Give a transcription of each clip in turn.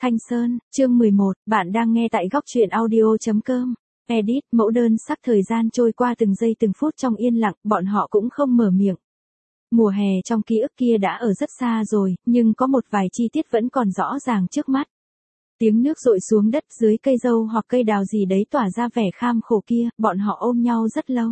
Thanh Sơn, chương 11, bạn đang nghe tại góc truyện audio.com. Edit, mẫu đơn sắc thời gian trôi qua từng giây từng phút trong yên lặng, bọn họ cũng không mở miệng. Mùa hè trong ký ức kia đã ở rất xa rồi, nhưng có một vài chi tiết vẫn còn rõ ràng trước mắt. Tiếng nước dội xuống đất dưới cây dâu hoặc cây đào gì đấy tỏa ra vẻ kham khổ kia, bọn họ ôm nhau rất lâu.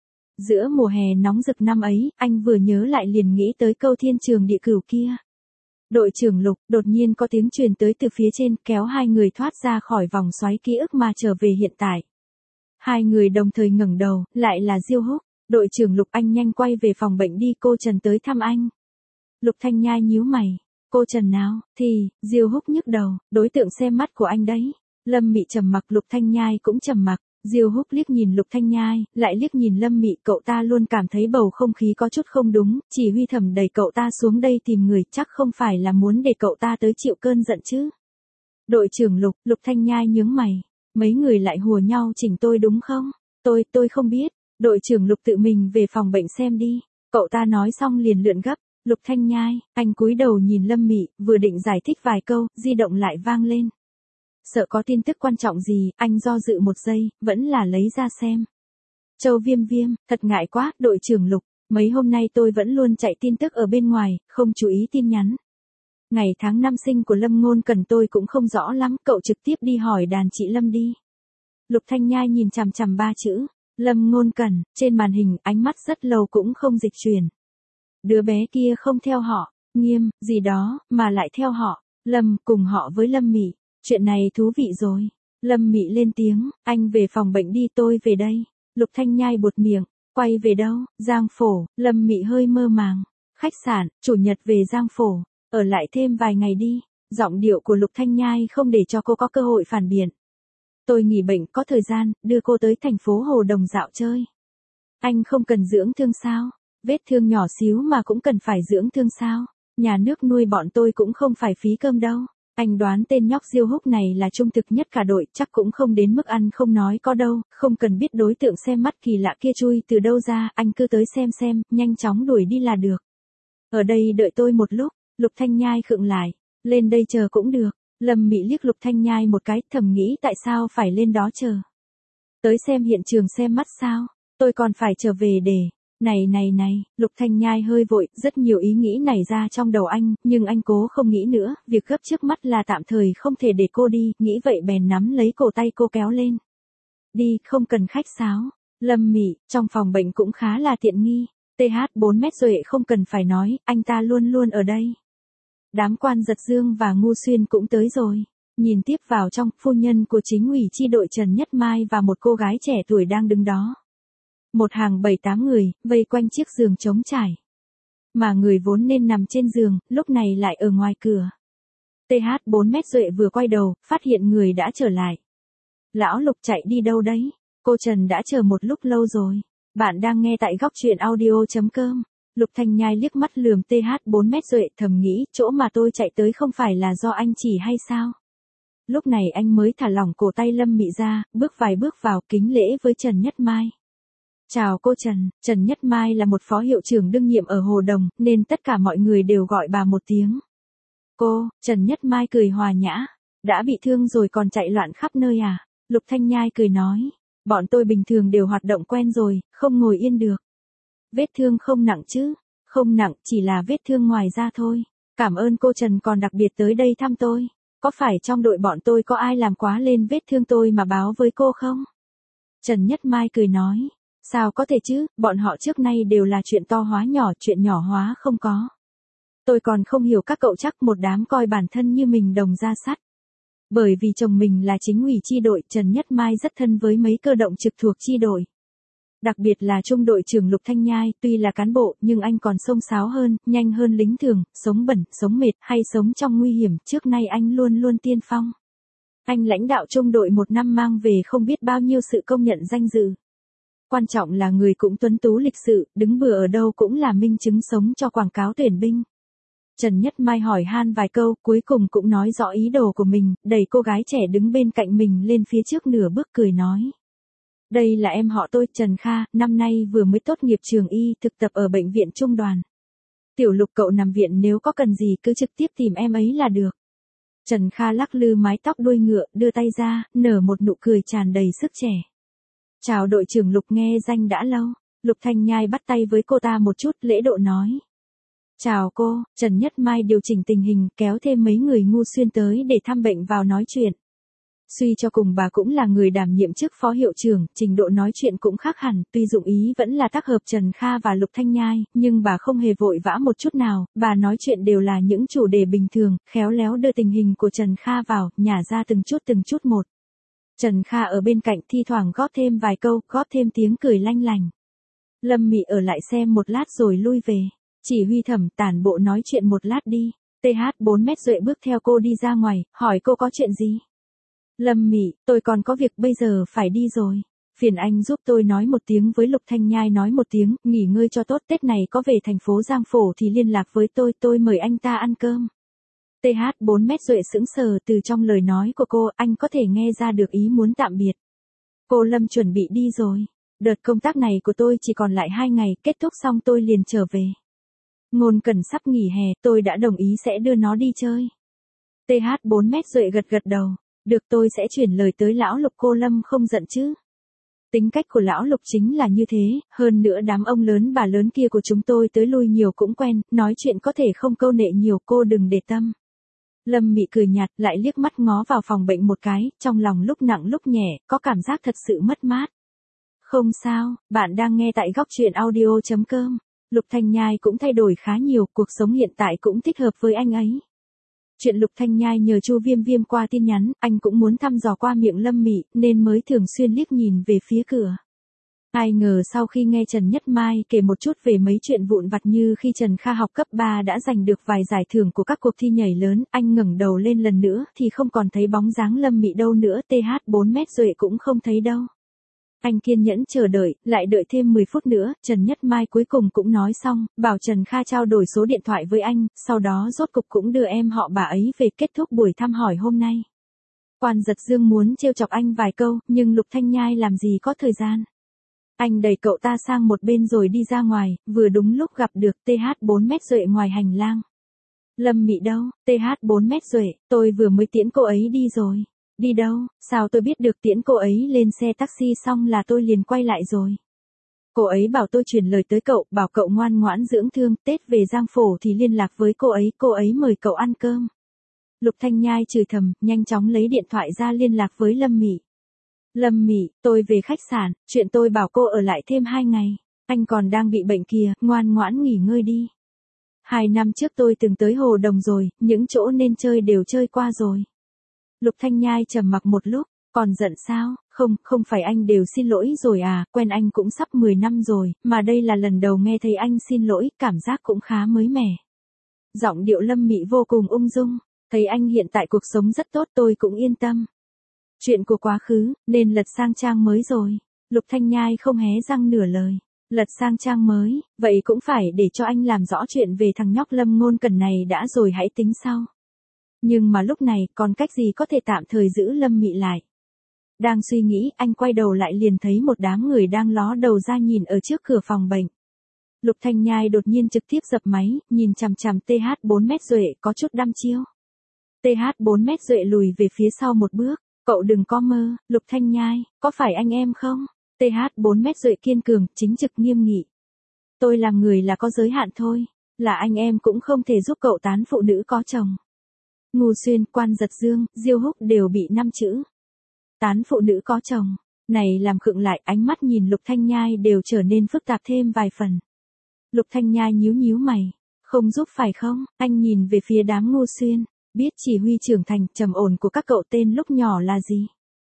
Giữa mùa hè nóng rực năm ấy, anh vừa nhớ lại liền nghĩ tới câu thiên trường địa cửu kia. Đội trưởng Lục, đột nhiên có tiếng truyền tới từ phía trên, kéo hai người thoát ra khỏi vòng xoáy ký ức mà trở về hiện tại. Hai người đồng thời ngẩng đầu, lại là Diêu Húc. Đội trưởng Lục, anh nhanh quay về phòng bệnh đi, cô Trần tới thăm anh. Lục Thanh Nhai nhíu mày. Cô Trần nào? Thì, Diêu Húc nhức đầu, đối tượng xem mắt của anh đấy. Lâm Mị trầm mặc, Lục Thanh Nhai cũng trầm mặc. Diêu Húc liếc nhìn Lục Thanh Nhai, lại liếc nhìn Lâm Mị, cậu ta luôn cảm thấy bầu không khí có chút không đúng, chỉ huy thẩm đẩy cậu ta xuống đây tìm người, chắc không phải là muốn để cậu ta tới chịu cơn giận chứ. Đội trưởng Lục, Lục Thanh Nhai nhướng mày, mấy người lại hùa nhau chỉnh tôi đúng không? Tôi không biết. Đội trưởng Lục tự mình về phòng bệnh xem đi. Cậu ta nói xong liền lượn gấp. Lục Thanh Nhai, anh cúi đầu nhìn Lâm Mị, vừa định giải thích vài câu, di động lại vang lên. Sợ có tin tức quan trọng gì, anh do dự một giây, vẫn là lấy ra xem. Châu Viêm Viêm, thật ngại quá, đội trưởng Lục, mấy hôm nay tôi vẫn luôn chạy tin tức ở bên ngoài, không chú ý tin nhắn. Ngày tháng năm sinh của Lâm Ngôn Cần tôi cũng không rõ lắm, cậu trực tiếp đi hỏi đàn chị Lâm đi. Lục Thanh Nhai nhìn chằm chằm ba chữ, Lâm Ngôn Cần, trên màn hình, ánh mắt rất lâu cũng không dịch chuyển. Đứa bé kia không theo họ, Nghiêm, gì đó, mà lại theo họ, Lâm, cùng họ với Lâm Mị. Chuyện này thú vị rồi. Lâm Mị lên tiếng, anh về phòng bệnh đi, tôi về đây. Lục Thanh Nhai buột miệng, quay về đâu? Giang Phổ. Lâm Mị hơi mơ màng. Khách sạn, chủ nhật về Giang Phổ, ở lại thêm vài ngày đi. Giọng điệu của Lục Thanh Nhai không để cho cô có cơ hội phản biện. Tôi nghỉ bệnh có thời gian, đưa cô tới thành phố Hồ Đồng dạo chơi. Anh không cần dưỡng thương sao? Vết thương nhỏ xíu mà cũng cần phải dưỡng thương sao? Nhà nước nuôi bọn tôi cũng không phải phí cơm đâu. Anh đoán tên nhóc Diêu Húc này là trung thực nhất cả đội, chắc cũng không đến mức ăn không nói có đâu, không cần biết đối tượng xem mắt kỳ lạ kia chui từ đâu ra, anh cứ tới xem, nhanh chóng đuổi đi là được. Ở đây đợi tôi một lúc. Lục Thanh Nhai khựng lại, lên đây chờ cũng được. Lâm Mị liếc Lục Thanh Nhai một cái, thầm nghĩ tại sao phải lên đó chờ. Tới xem hiện trường xem mắt sao, tôi còn phải trở về để... Này, Lục Thanh Nhai hơi vội, rất nhiều ý nghĩ nảy ra trong đầu anh, nhưng anh cố không nghĩ nữa, việc gấp trước mắt là tạm thời không thể để cô đi, nghĩ vậy bèn nắm lấy cổ tay cô kéo lên. Đi, không cần khách sáo. Lâm Mị, trong phòng bệnh cũng khá là tiện nghi, TH4 mét Duệ không cần phải nói, anh ta luôn luôn ở đây. Đám Quan Giật Dương và Ngu Xuyên cũng tới rồi. Nhìn tiếp vào trong, phu nhân của chính ủy chi đội Trần Nhất Mai và một cô gái trẻ tuổi đang đứng đó. Một hàng 7-8 người, vây quanh chiếc giường trống trải. Mà người vốn nên nằm trên giường, lúc này lại ở ngoài cửa. TH4 mét Duệ vừa quay đầu, phát hiện người đã trở lại. Lão Lục chạy đi đâu đấy? Cô Trần đã chờ một lúc lâu rồi. Bạn đang nghe tại góc truyện audio.com. Lục Thanh Nhai liếc mắt lườm TH4 mét Duệ, thầm nghĩ, chỗ mà tôi chạy tới không phải là do anh chỉ hay sao? Lúc này anh mới thả lỏng cổ tay Lâm Mị ra, bước vài bước vào, kính lễ với Trần Nhất Mai. Chào cô Trần. Trần Nhất Mai là một phó hiệu trưởng đương nhiệm ở Hồ Đồng, nên tất cả mọi người đều gọi bà một tiếng. Cô, Trần Nhất Mai cười hòa nhã. Đã bị thương rồi còn chạy loạn khắp nơi à? Lục Thanh Nhai cười nói. Bọn tôi bình thường đều hoạt động quen rồi, không ngồi yên được. Vết thương không nặng chứ? Không nặng, chỉ là vết thương ngoài da thôi. Cảm ơn cô Trần còn đặc biệt tới đây thăm tôi. Có phải trong đội bọn tôi có ai làm quá lên vết thương tôi mà báo với cô không? Trần Nhất Mai cười nói. Sao có thể chứ, bọn họ trước nay đều là chuyện to hóa nhỏ, chuyện nhỏ hóa không có. Tôi còn không hiểu các cậu chắc một đám coi bản thân như mình đồng ra sắt. Bởi vì chồng mình là chính ủy chi đội, Trần Nhất Mai rất thân với mấy cơ động trực thuộc chi đội. Đặc biệt là trung đội trưởng Lục Thanh Nhai, tuy là cán bộ, nhưng anh còn xông xáo hơn, nhanh hơn lính thường, sống bẩn, sống mệt, hay sống trong nguy hiểm, trước nay anh luôn luôn tiên phong. Anh lãnh đạo trung đội một năm mang về không biết bao nhiêu sự công nhận danh dự. Quan trọng là người cũng tuấn tú lịch sự, đứng bừa ở đâu cũng là minh chứng sống cho quảng cáo tuyển binh. Trần Nhất Mai hỏi han vài câu, cuối cùng cũng nói rõ ý đồ của mình, đẩy cô gái trẻ đứng bên cạnh mình lên phía trước nửa bước cười nói. Đây là em họ tôi, Trần Kha, năm nay vừa mới tốt nghiệp trường y, thực tập ở bệnh viện Trung đoàn. Tiểu Lục cậu nằm viện nếu có cần gì cứ trực tiếp tìm em ấy là được. Trần Kha lắc lư mái tóc đuôi ngựa, đưa tay ra, nở một nụ cười tràn đầy sức trẻ. Chào đội trưởng Lục, nghe danh đã lâu. Lục Thanh Nhai bắt tay với cô ta một chút, lễ độ nói. Chào cô. Trần Nhất Mai điều chỉnh tình hình, kéo thêm mấy người ngu xuyên tới để thăm bệnh vào nói chuyện. Suy cho cùng bà cũng là người đảm nhiệm chức phó hiệu trưởng, trình độ nói chuyện cũng khác hẳn, tuy dụng ý vẫn là tác hợp Trần Kha và Lục Thanh Nhai, nhưng bà không hề vội vã một chút nào, bà nói chuyện đều là những chủ đề bình thường, khéo léo đưa tình hình của Trần Kha vào, nhả ra từng chút một. Trần Kha ở bên cạnh thi thoảng góp thêm vài câu, góp thêm tiếng cười lanh lành. Lâm Mị ở lại xem một lát rồi lui về. Chỉ huy Thẩm tản bộ nói chuyện một lát đi. TH4 mét Duệ bước theo cô đi ra ngoài, hỏi cô có chuyện gì. Lâm Mị, tôi còn có việc bây giờ phải đi rồi. Phiền anh giúp tôi nói một tiếng với Lục Thanh Nhai, nói một tiếng, nghỉ ngơi cho tốt, Tết này có về thành phố Giang Phổ thì liên lạc với tôi mời anh ta ăn cơm. TH4 mét Duệ sững sờ, từ trong lời nói của cô, anh có thể nghe ra được ý muốn tạm biệt. Cô Lâm chuẩn bị đi rồi. Đợt công tác này của tôi chỉ còn lại 2 ngày, kết thúc xong tôi liền trở về. Ngôn Cần sắp nghỉ hè, tôi đã đồng ý sẽ đưa nó đi chơi. TH4 mét Duệ gật đầu. Được, tôi sẽ chuyển lời tới lão Lục, cô Lâm không giận chứ. Tính cách của lão Lục chính là như thế, hơn nữa đám ông lớn bà lớn kia của chúng tôi tới lui nhiều cũng quen, nói chuyện có thể không câu nệ nhiều, cô đừng để tâm. Lâm Mị cười nhạt, lại liếc mắt ngó vào phòng bệnh một cái, trong lòng lúc nặng lúc nhẹ, có cảm giác thật sự mất mát. Không sao, bạn đang nghe tại góc truyện audio.com. Lục Thanh Nhai cũng thay đổi khá nhiều, cuộc sống hiện tại cũng thích hợp với anh ấy. Chuyện Lục Thanh Nhai nhờ Chu Viêm Viêm qua tin nhắn, anh cũng muốn thăm dò qua miệng Lâm Mị, nên mới thường xuyên liếc nhìn về phía cửa. Ai ngờ sau khi nghe Trần Nhất Mai kể một chút về mấy chuyện vụn vặt như khi Trần Kha học cấp 3 đã giành được vài giải thưởng của các cuộc thi nhảy lớn, anh ngẩng đầu lên lần nữa thì không còn thấy bóng dáng Lâm Mị đâu nữa, TH4 mét Duệ cũng không thấy đâu. Anh kiên nhẫn chờ đợi, lại đợi thêm 10 phút nữa, Trần Nhất Mai cuối cùng cũng nói xong, bảo Trần Kha trao đổi số điện thoại với anh, sau đó rốt cục cũng đưa em họ bà ấy về, kết thúc buổi thăm hỏi hôm nay. Quan Giật Dương muốn trêu chọc anh vài câu, nhưng Lục Thanh Nhai làm gì có thời gian. Anh đẩy cậu ta sang một bên rồi đi ra ngoài, vừa đúng lúc gặp được TH4 mét Duệ ngoài hành lang. Lâm Mị đâu? TH4 mét Duệ, tôi vừa mới tiễn cô ấy đi rồi. Đi đâu? Sao tôi biết được, tiễn cô ấy lên xe taxi xong là tôi liền quay lại rồi. Cô ấy bảo tôi truyền lời tới cậu, bảo cậu ngoan ngoãn dưỡng thương, Tết về Giang Phổ thì liên lạc với cô ấy mời cậu ăn cơm. Lục Thanh Nhai chửi thầm, nhanh chóng lấy điện thoại ra liên lạc với Lâm Mị. Lâm Mị, tôi về khách sạn, chuyện tôi bảo cô ở lại thêm 2 ngày. Anh còn đang bị bệnh kìa, ngoan ngoãn nghỉ ngơi đi. 2 năm trước tôi từng tới Hồ Đồng rồi, những chỗ nên chơi đều chơi qua rồi. Lục Thanh Nhai trầm mặc một lúc, còn giận sao? Không phải anh đều xin lỗi rồi à, quen anh cũng sắp 10 năm rồi, mà đây là lần đầu nghe thấy anh xin lỗi, cảm giác cũng khá mới mẻ. Giọng điệu Lâm Mị vô cùng ung dung, thấy anh hiện tại cuộc sống rất tốt tôi cũng yên tâm. Chuyện của quá khứ, nên lật sang trang mới rồi. Lục Thanh Nhai không hé răng nửa lời. Lật sang trang mới, vậy cũng phải để cho anh làm rõ chuyện về thằng nhóc Lâm Ngôn Cần này đã rồi hãy tính sau. Nhưng mà lúc này còn cách gì có thể tạm thời giữ Lâm Mị lại. Đang suy nghĩ, anh quay đầu lại liền thấy một đám người đang ló đầu ra nhìn ở trước cửa phòng bệnh. Lục Thanh Nhai đột nhiên trực tiếp dập máy, nhìn chằm chằm TH4 mét Duệ, có chút đăm chiêu. TH4 mét Duệ lùi về phía sau một bước, cậu đừng có mơ, Lục Thanh Nhai, có phải anh em không? TH4 mét Duệ kiên cường, chính trực nghiêm nghị. Tôi làm người là có giới hạn thôi, là anh em cũng không thể giúp cậu tán phụ nữ có chồng. Ngô Xuyên, Quan Giật Dương, Diêu Húc đều bị 5 chữ. Tán phụ nữ có chồng, này làm khựng lại, ánh mắt nhìn Lục Thanh Nhai đều trở nên phức tạp thêm vài phần. Lục Thanh Nhai nhíu mày, không giúp phải không? Anh nhìn về phía đám Ngô Xuyên, biết chỉ huy trưởng thành, trầm ổn của các cậu tên lúc nhỏ là gì?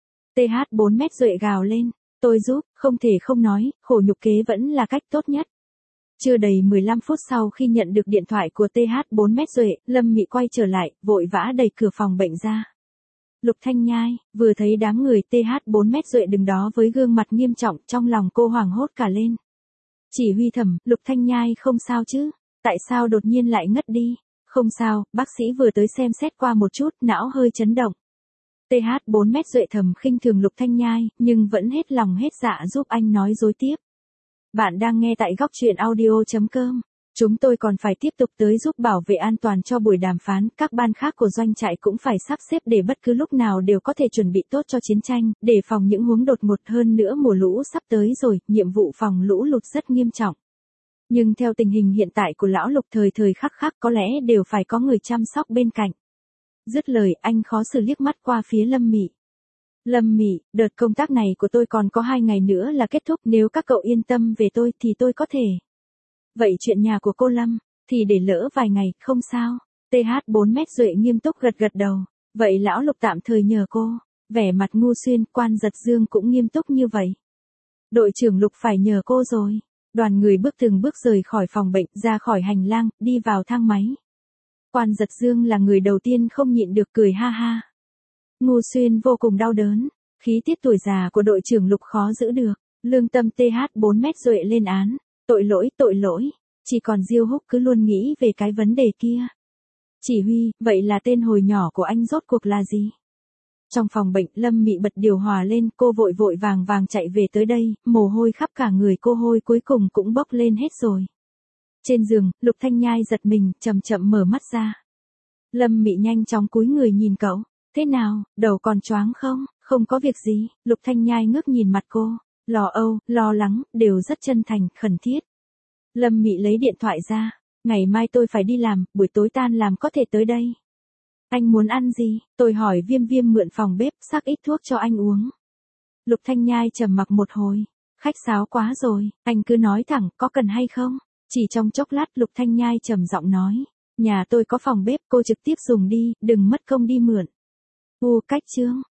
TH4 mét Duệ gào lên, tôi giúp, không thể không nói, khổ nhục kế vẫn là cách tốt nhất. Chưa đầy 15 phút sau khi nhận được điện thoại của TH4 mét Duệ, Lâm Mị quay trở lại, vội vã đẩy cửa phòng bệnh ra. Lục Thanh Nhai, vừa thấy đám người TH4 mét Duệ đứng đó với gương mặt nghiêm trọng, trong lòng cô hoảng hốt cả lên. Chỉ huy Thẩm, Lục Thanh Nhai không sao chứ? Tại sao đột nhiên lại ngất đi? Không sao, bác sĩ vừa tới xem xét qua một chút, não hơi chấn động. TH4 mét Duệ thầm khinh thường Lục Thanh Nhai, nhưng vẫn hết lòng hết dạ giúp anh nói dối tiếp. Bạn đang nghe tại góc truyện audio.com. Chúng tôi còn phải tiếp tục tới giúp bảo vệ an toàn cho buổi đàm phán, các ban khác của doanh trại cũng phải sắp xếp để bất cứ lúc nào đều có thể chuẩn bị tốt cho chiến tranh, để phòng những huống đột ngột hơn nữa mùa lũ sắp tới rồi, nhiệm vụ phòng lũ lụt rất nghiêm trọng. Nhưng theo tình hình hiện tại của lão Lục thời thời khắc khắc có lẽ đều phải có người chăm sóc bên cạnh. Dứt lời anh khó xử liếc mắt qua phía Lâm Mị. Lâm Mị, đợt công tác này của tôi còn có 2 ngày nữa là kết thúc, nếu các cậu yên tâm về tôi thì tôi có thể. Vậy chuyện nhà của cô Lâm, thì để lỡ vài ngày, không sao. TH4M Duệ nghiêm túc gật gật đầu. Vậy lão Lục tạm thời nhờ cô. Vẻ mặt ngu xuyên, Quan Giật Dương cũng nghiêm túc như vậy. Đội trưởng Lục phải nhờ cô rồi. Đoàn người bước từng bước rời khỏi phòng bệnh, ra khỏi hành lang, đi vào thang máy. Quan Giật Dương là người đầu tiên không nhịn được cười ha ha. Ngu xuyên vô cùng đau đớn. Khí tiết tuổi già của đội trưởng Lục khó giữ được. Lương tâm TH4M Duệ lên án. Tội lỗi. Chỉ còn Diêu Húc cứ luôn nghĩ về cái vấn đề kia. Chỉ huy, vậy là tên hồi nhỏ của anh rốt cuộc là gì? Trong phòng bệnh, Lâm Mị bật điều hòa lên, cô vội vàng chạy về tới đây, mồ hôi khắp cả người cô, hôi cuối cùng cũng bốc lên hết rồi. Trên giường, Lục Thanh Nhai giật mình, chậm mở mắt ra. Lâm Mị nhanh chóng cúi người nhìn cậu. Thế nào, đầu còn choáng không? Không có việc gì. Lục Thanh Nhai ngước nhìn mặt cô. Lo âu, lo lắng, đều rất chân thành, khẩn thiết. Lâm Mị lấy điện thoại ra. Ngày mai tôi phải đi làm, buổi tối tan làm có thể tới đây. Anh muốn ăn gì? Tôi hỏi Viêm mượn phòng bếp, sắc ít thuốc cho anh uống. Lục Thanh Nhai trầm mặc một hồi. Khách sáo quá rồi, anh cứ nói thẳng, có cần hay không? Chỉ trong chốc lát Lục Thanh Nhai trầm giọng nói. Nhà tôi có phòng bếp, cô trực tiếp dùng đi, đừng mất công đi mượn. Cách chương.